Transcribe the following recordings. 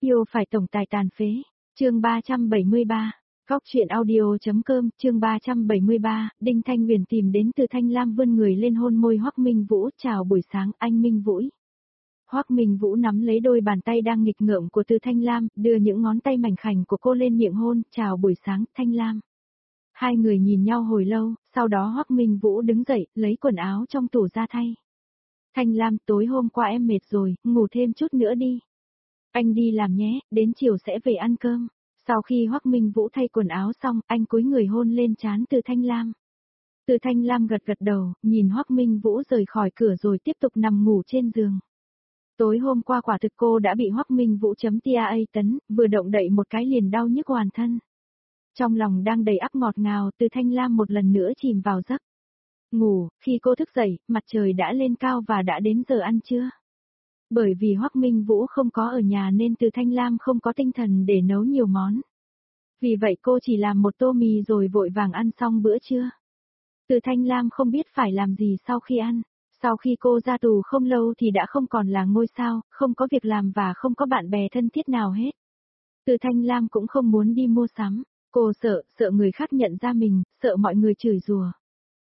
Yêu phải tổng tài tàn phế. Chương 373. Góc truyện audio.com, chương 373, Đinh Thanh Huyền tìm đến Từ Thanh Lam vươn người lên hôn môi Hoắc Minh Vũ, "Chào buổi sáng anh Minh Vũ." Hoắc Minh Vũ nắm lấy đôi bàn tay đang nghịch ngợm của Từ Thanh Lam, đưa những ngón tay mảnh khảnh của cô lên miệng hôn, "Chào buổi sáng, Thanh Lam." Hai người nhìn nhau hồi lâu, sau đó Hoắc Minh Vũ đứng dậy, lấy quần áo trong tủ ra thay. "Thanh Lam, tối hôm qua em mệt rồi, ngủ thêm chút nữa đi. Anh đi làm nhé, đến chiều sẽ về ăn cơm." Sau khi Hoắc Minh Vũ thay quần áo xong, anh cúi người hôn lên trán Từ Thanh Lam. Từ Thanh Lam gật gật đầu, nhìn Hoắc Minh Vũ rời khỏi cửa rồi tiếp tục nằm ngủ trên giường. Tối hôm qua quả thực cô đã bị Hoắc Minh Vũ chấm tia tấn, vừa động đậy một cái liền đau nhức hoàn thân. Trong lòng đang đầy ắp ngọt ngào, Từ Thanh Lam một lần nữa chìm vào giấc ngủ, khi cô thức dậy, mặt trời đã lên cao và đã đến giờ ăn trưa. Bởi vì Hoắc Minh Vũ không có ở nhà nên Từ Thanh Lam không có tinh thần để nấu nhiều món. Vì vậy cô chỉ làm một tô mì rồi vội vàng ăn xong bữa trưa. Từ Thanh Lam không biết phải làm gì sau khi ăn. Sau khi cô ra tù không lâu thì đã không còn là ngôi sao, không có việc làm và không có bạn bè thân thiết nào hết. Từ Thanh Lam cũng không muốn đi mua sắm. Cô sợ người khác nhận ra mình, sợ mọi người chửi rủa.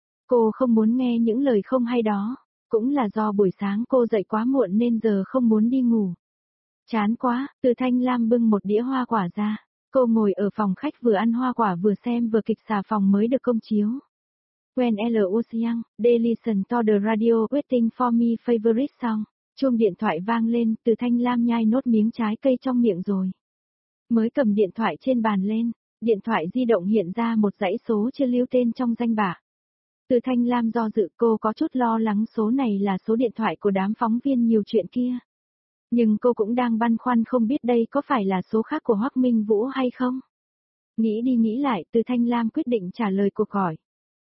Cô không muốn nghe những lời không hay đó. Cũng là do buổi sáng cô dậy quá muộn nên giờ không muốn đi ngủ. Chán quá, Từ Thanh Lam bưng một đĩa hoa quả ra. Cô ngồi ở phòng khách vừa ăn hoa quả vừa xem vừa kịch xà phòng mới được công chiếu. When L. Ocean, Delison to the radio waiting for me favorite song. Chuông điện thoại vang lên, Từ Thanh Lam nhai nốt miếng trái cây trong miệng rồi. Mới cầm điện thoại trên bàn lên, điện thoại di động hiện ra một dãy số chưa lưu tên trong danh bạ. Từ Thanh Lam do dự, cô có chút lo lắng số này là số điện thoại của đám phóng viên nhiều chuyện kia. Nhưng cô cũng đang băn khoăn không biết đây có phải là số khác của Hoắc Minh Vũ hay không. Nghĩ đi nghĩ lại, Từ Thanh Lam quyết định trả lời cuộc gọi.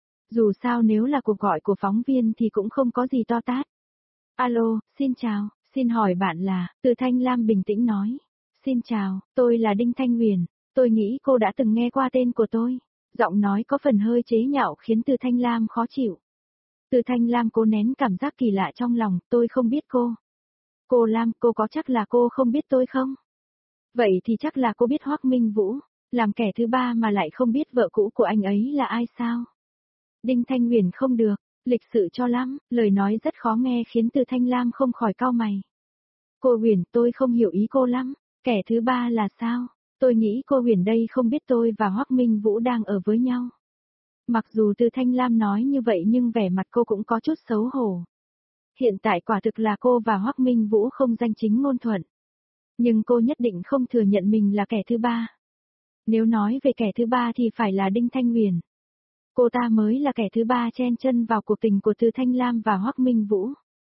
Dù sao nếu là cuộc gọi của phóng viên thì cũng không có gì to tát. "Alo, xin chào, xin hỏi bạn là..." Từ Thanh Lam bình tĩnh nói. "Xin chào, tôi là Đinh Thanh Huyền, tôi nghĩ cô đã từng nghe qua tên của tôi." Giọng nói có phần hơi chế nhạo khiến Từ Thanh Lam khó chịu. Từ Thanh Lam cố nén cảm giác kỳ lạ trong lòng, "Tôi không biết cô." "Cô Lam, cô có chắc là cô không biết tôi không?" "Vậy thì chắc là cô biết Hoắc Minh Vũ, làm kẻ thứ ba mà lại không biết vợ cũ của anh ấy là ai sao?" Đinh Thanh Huyền không được, lịch sự cho lắm, lời nói rất khó nghe khiến Từ Thanh Lam không khỏi cau mày. "Cô Huyền, tôi không hiểu ý cô lắm, kẻ thứ ba là sao? Tôi nghĩ cô Huyền đây không biết tôi và Hoắc Minh Vũ đang ở với nhau." Mặc dù Từ Thanh Lam nói như vậy nhưng vẻ mặt cô cũng có chút xấu hổ. Hiện tại quả thực là cô và Hoắc Minh Vũ không danh chính ngôn thuận. Nhưng cô nhất định không thừa nhận mình là kẻ thứ ba. Nếu nói về kẻ thứ ba thì phải là Đinh Thanh Huyền. Cô ta mới là kẻ thứ ba chen chân vào cuộc tình của Từ Thanh Lam và Hoắc Minh Vũ.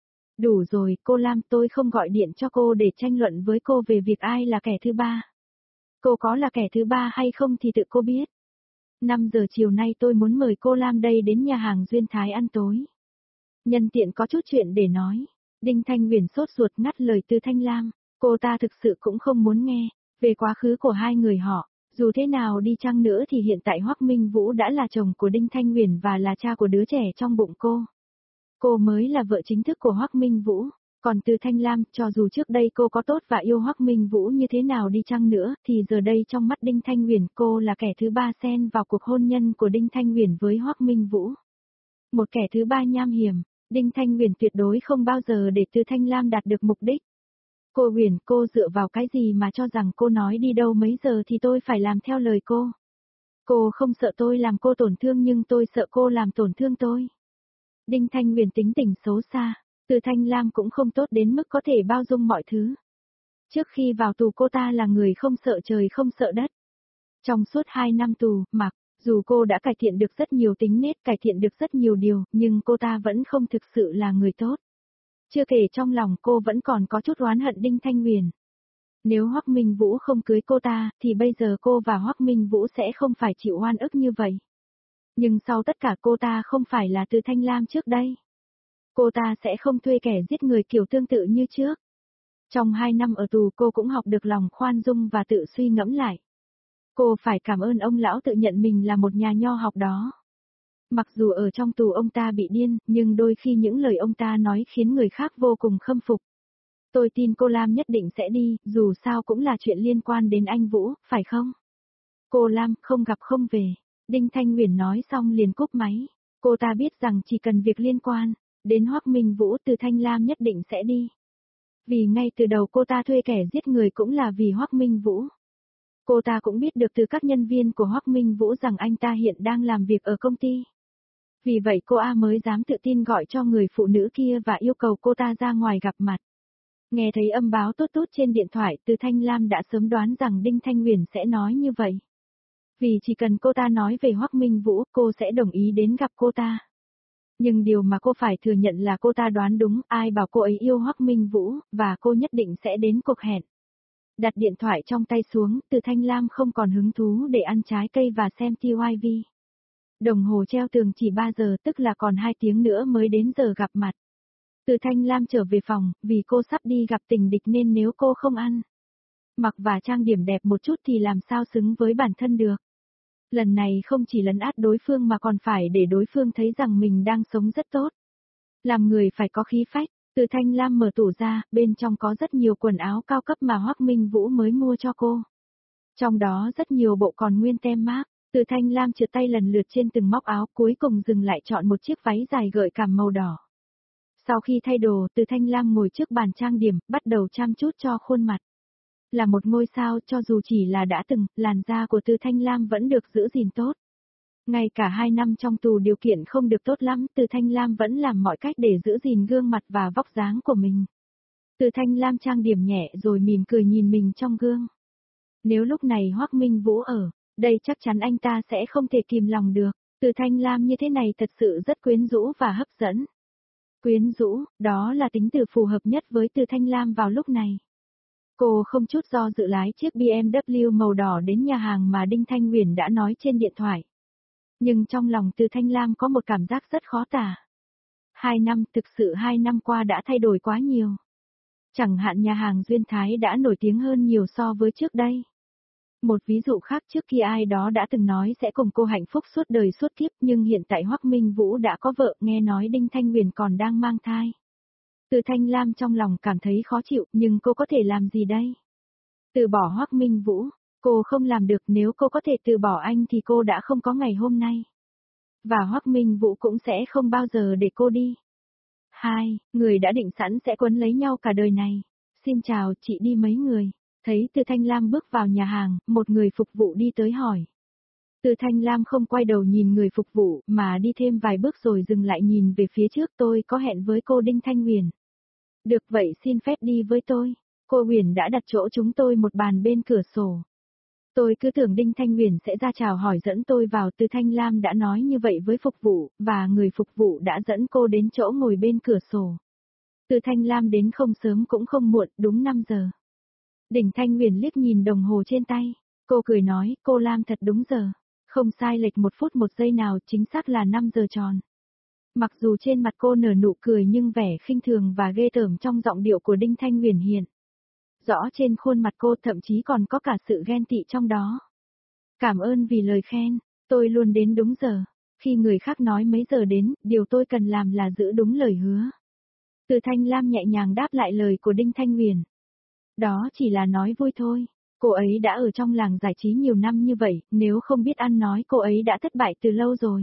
"Đủ rồi, cô Lam, tôi không gọi điện cho cô để tranh luận với cô về việc ai là kẻ thứ ba. Cô có là kẻ thứ ba hay không thì tự cô biết. 5 giờ chiều nay tôi muốn mời cô Lam đây đến nhà hàng Duyên Thái ăn tối. Nhân tiện có chút chuyện để nói." Đinh Thanh Huyền sốt ruột ngắt lời Từ Thanh Lam. Cô ta thực sự cũng không muốn nghe về quá khứ của hai người họ. Dù thế nào đi chăng nữa thì hiện tại Hoắc Minh Vũ đã là chồng của Đinh Thanh Huyền và là cha của đứa trẻ trong bụng cô. Cô mới là vợ chính thức của Hoắc Minh Vũ. Còn Từ Thanh Lam, cho dù trước đây cô có tốt và yêu Hoắc Minh Vũ như thế nào đi chăng nữa, thì giờ đây trong mắt Đinh Thanh Huyền cô là kẻ thứ ba xen vào cuộc hôn nhân của Đinh Thanh Huyền với Hoắc Minh Vũ. Một kẻ thứ ba nham hiểm, Đinh Thanh Huyền tuyệt đối không bao giờ để Từ Thanh Lam đạt được mục đích. "Cô Huyền, cô dựa vào cái gì mà cho rằng cô nói đi đâu mấy giờ thì tôi phải làm theo lời cô? Cô không sợ tôi làm cô tổn thương nhưng tôi sợ cô làm tổn thương tôi." Đinh Thanh Huyền tính tình xấu xa, Từ Thanh Lam cũng không tốt đến mức có thể bao dung mọi thứ. Trước khi vào tù cô ta là người không sợ trời không sợ đất. Trong suốt 2 năm tù, mặc dù cô đã cải thiện được rất nhiều tính nết, cải thiện được rất nhiều điều, nhưng cô ta vẫn không thực sự là người tốt. Chưa kể trong lòng cô vẫn còn có chút oán hận Đinh Thanh Huyền. Nếu Hoắc Minh Vũ không cưới cô ta, thì bây giờ cô và Hoắc Minh Vũ sẽ không phải chịu oan ức như vậy. Nhưng sau tất cả cô ta không phải là Từ Thanh Lam trước đây. Cô ta sẽ không thuê kẻ giết người kiểu tương tự như trước. Trong 2 năm ở tù cô cũng học được lòng khoan dung và tự suy ngẫm lại. Cô phải cảm ơn ông lão tự nhận mình là một nhà nho học đó. Mặc dù ở trong tù ông ta bị điên, nhưng đôi khi những lời ông ta nói khiến người khác vô cùng khâm phục. Tôi tin cô Lam nhất định sẽ đi, dù sao cũng là chuyện liên quan đến anh Vũ, phải không? Cô Lam, không gặp không về. Đinh Thanh Huyền nói xong liền cúp máy. Cô ta biết rằng chỉ cần việc liên quan đến Hoắc Minh Vũ, Từ Thanh Lam nhất định sẽ đi. Vì ngay từ đầu cô ta thuê kẻ giết người cũng là vì Hoắc Minh Vũ. Cô ta cũng biết được từ các nhân viên của Hoắc Minh Vũ rằng anh ta hiện đang làm việc ở công ty. Vì vậy cô A mới dám tự tin gọi cho người phụ nữ kia và yêu cầu cô ta ra ngoài gặp mặt. Nghe thấy âm báo tốt tốt trên điện thoại, Từ Thanh Lam đã sớm đoán rằng Đinh Thanh Huyền sẽ nói như vậy. Vì chỉ cần cô ta nói về Hoắc Minh Vũ, cô sẽ đồng ý đến gặp cô ta. Nhưng điều mà cô phải thừa nhận là cô ta đoán đúng, ai bảo cô ấy yêu Hoắc Minh Vũ, và cô nhất định sẽ đến cuộc hẹn. Đặt điện thoại trong tay xuống, Từ Thanh Lam không còn hứng thú để ăn trái cây và xem TYV. Đồng hồ treo tường chỉ 3 giờ, tức là còn 2 tiếng nữa mới đến giờ gặp mặt. Từ Thanh Lam trở về phòng, vì cô sắp đi gặp tình địch nên nếu cô không ăn mặc và trang điểm đẹp một chút thì làm sao xứng với bản thân được. Lần này không chỉ lấn át đối phương mà còn phải để đối phương thấy rằng mình đang sống rất tốt. Làm người phải có khí phách. Từ Thanh Lam mở tủ ra, bên trong có rất nhiều quần áo cao cấp mà Hoắc Minh Vũ mới mua cho cô. Trong đó rất nhiều bộ còn nguyên tem mác. Từ Thanh Lam trượt tay lần lượt trên từng móc áo, cuối cùng dừng lại chọn một chiếc váy dài gợi cảm màu đỏ. Sau khi thay đồ, Từ Thanh Lam ngồi trước bàn trang điểm, bắt đầu chăm chút cho khuôn mặt. Là một ngôi sao, cho dù chỉ là đã từng, làn da của Từ Thanh Lam vẫn được giữ gìn tốt. Ngay cả 2 năm trong tù điều kiện không được tốt lắm, Từ Thanh Lam vẫn làm mọi cách để giữ gìn gương mặt và vóc dáng của mình. Từ Thanh Lam trang điểm nhẹ rồi mỉm cười nhìn mình trong gương. Nếu lúc này Hoắc Minh Vũ ở đây chắc chắn anh ta sẽ không thể kìm lòng được. Từ Thanh Lam như thế này thật sự rất quyến rũ và hấp dẫn. Quyến rũ, đó là tính từ phù hợp nhất với Từ Thanh Lam vào lúc này. Cô không chút do dự lái chiếc BMW màu đỏ đến nhà hàng mà Đinh Thanh Huyền đã nói trên điện thoại. Nhưng trong lòng Từ Thanh Lam có một cảm giác rất khó tả. 2 năm, thực sự 2 năm qua đã thay đổi quá nhiều. Chẳng hạn nhà hàng Duyên Thái đã nổi tiếng hơn nhiều so với trước đây. Một ví dụ khác, trước kia ai đó đã từng nói sẽ cùng cô hạnh phúc suốt đời suốt kiếp, nhưng hiện tại Hoắc Minh Vũ đã có vợ, nghe nói Đinh Thanh Huyền còn đang mang thai. Từ Thanh Lam trong lòng cảm thấy khó chịu, nhưng cô có thể làm gì đây? Từ bỏ Hoắc Minh Vũ, cô không làm được, nếu cô có thể từ bỏ anh thì cô đã không có ngày hôm nay. Và Hoắc Minh Vũ cũng sẽ không bao giờ để cô đi. Hai, người đã định sẵn sẽ quấn lấy nhau cả đời này. Xin chào, chị đi mấy người? Thấy Từ Thanh Lam bước vào nhà hàng, một người phục vụ đi tới hỏi. Từ Thanh Lam không quay đầu nhìn người phục vụ, mà đi thêm vài bước rồi dừng lại nhìn về phía trước. Tôi có hẹn với cô Đinh Thanh Huyền. Được vậy xin phép đi với tôi. Cô Huyền đã đặt chỗ chúng tôi một bàn bên cửa sổ. Tôi cứ tưởng Đinh Thanh Huyền sẽ ra chào hỏi dẫn tôi vào. Từ Thanh Lam đã nói như vậy với phục vụ, và người phục vụ đã dẫn cô đến chỗ ngồi bên cửa sổ. Từ Thanh Lam đến không sớm cũng không muộn, đúng 5 giờ. Đinh Thanh Huyền liếc nhìn đồng hồ trên tay. Cô cười nói, cô Lam thật đúng giờ. Không sai lệch 1 phút 1 giây nào, chính xác là 5 giờ tròn. Mặc dù trên mặt cô nở nụ cười nhưng vẻ khinh thường và ghê tởm trong giọng điệu của Đinh Thanh Huyền hiện rõ trên khuôn mặt cô, thậm chí còn có cả sự ghen tị trong đó. Cảm ơn vì lời khen, tôi luôn đến đúng giờ. Khi người khác nói mấy giờ đến, điều tôi cần làm là giữ đúng lời hứa. Từ Thanh Lam nhẹ nhàng đáp lại lời của Đinh Thanh Huyền. Đó chỉ là nói vui thôi. Cô ấy đã ở trong làng giải trí nhiều năm như vậy, nếu không biết ăn nói cô ấy đã thất bại từ lâu rồi.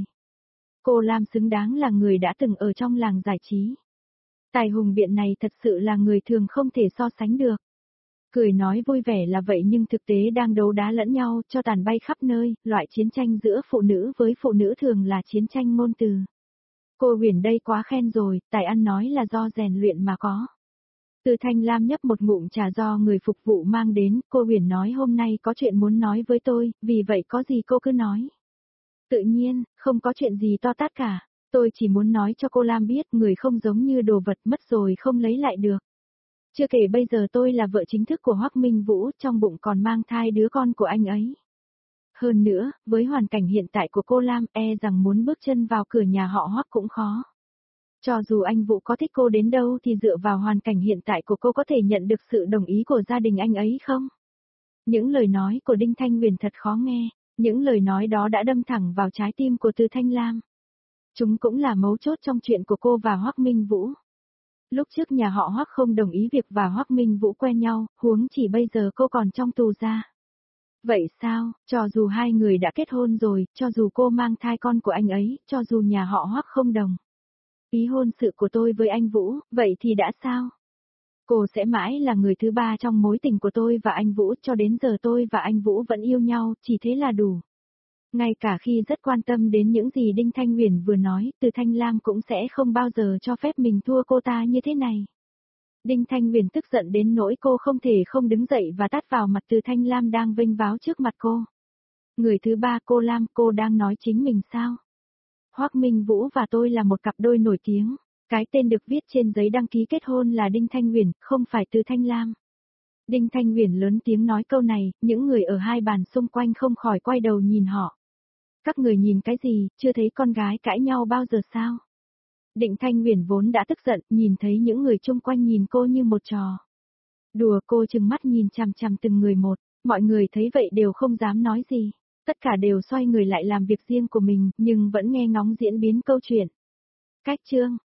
Cô Lam xứng đáng là người đã từng ở trong làng giải trí. Tài hùng biện này thật sự là người thường không thể so sánh được. Cười nói vui vẻ là vậy nhưng thực tế đang đấu đá lẫn nhau, cho tàn bay khắp nơi, loại chiến tranh giữa phụ nữ với phụ nữ thường là chiến tranh ngôn từ. Cô Huyền đây quá khen rồi, tài ăn nói là do rèn luyện mà có. Từ Thanh Lam nhấp một ngụm trà do người phục vụ mang đến, cô Huyền nói hôm nay có chuyện muốn nói với tôi, vì vậy có gì cô cứ nói. Tự nhiên, không có chuyện gì to tát cả, tôi chỉ muốn nói cho cô Lam biết người không giống như đồ vật mất rồi không lấy lại được. Chưa kể bây giờ tôi là vợ chính thức của Hoắc Minh Vũ, trong bụng còn mang thai đứa con của anh ấy. Hơn nữa, với hoàn cảnh hiện tại của cô Lam, rằng muốn bước chân vào cửa nhà họ Hoắc cũng khó. Cho dù anh Vũ có thích cô đến đâu thì dựa vào hoàn cảnh hiện tại của cô có thể nhận được sự đồng ý của gia đình anh ấy không? Những lời nói của Đinh Thanh Huyền thật khó nghe, những lời nói đó đã đâm thẳng vào trái tim của Từ Thanh Lam. Chúng cũng là mấu chốt trong chuyện của cô và Hoắc Minh Vũ. Lúc trước nhà họ Hoắc không đồng ý việc và Hoắc Minh Vũ quen nhau, huống chỉ bây giờ cô còn trong tù ra. Vậy sao, cho dù hai người đã kết hôn rồi, cho dù cô mang thai con của anh ấy, cho dù nhà họ Hoắc không đồng ý hôn sự của tôi với anh Vũ, vậy thì đã sao? Cô sẽ mãi là người thứ ba trong mối tình của tôi và anh Vũ, cho đến giờ tôi và anh Vũ vẫn yêu nhau, chỉ thế là đủ. Ngay cả khi rất quan tâm đến những gì Đinh Thanh Huyền vừa nói, Từ Thanh Lam cũng sẽ không bao giờ cho phép mình thua cô ta như thế này. Đinh Thanh Huyền tức giận đến nỗi cô không thể không đứng dậy và tát vào mặt Từ Thanh Lam đang vênh váo trước mặt cô. Người thứ ba, cô Lam, cô đang nói chính mình sao? Hoắc Minh Vũ và tôi là một cặp đôi nổi tiếng. Cái tên được viết trên giấy đăng ký kết hôn là Đinh Thanh Huyền, không phải Từ Thanh Lam. Đinh Thanh Huyền lớn tiếng nói câu này, những người ở hai bàn xung quanh không khỏi quay đầu nhìn họ. Các người nhìn cái gì, chưa thấy con gái cãi nhau bao giờ sao? Đinh Thanh Huyền vốn đã tức giận, nhìn thấy những người chung quanh nhìn cô như một trò đùa, cô trừng mắt nhìn chằm chằm từng người một, mọi người thấy vậy đều không dám nói gì. Tất cả đều xoay người lại làm việc riêng của mình, nhưng vẫn nghe ngóng diễn biến câu chuyện. Cách chương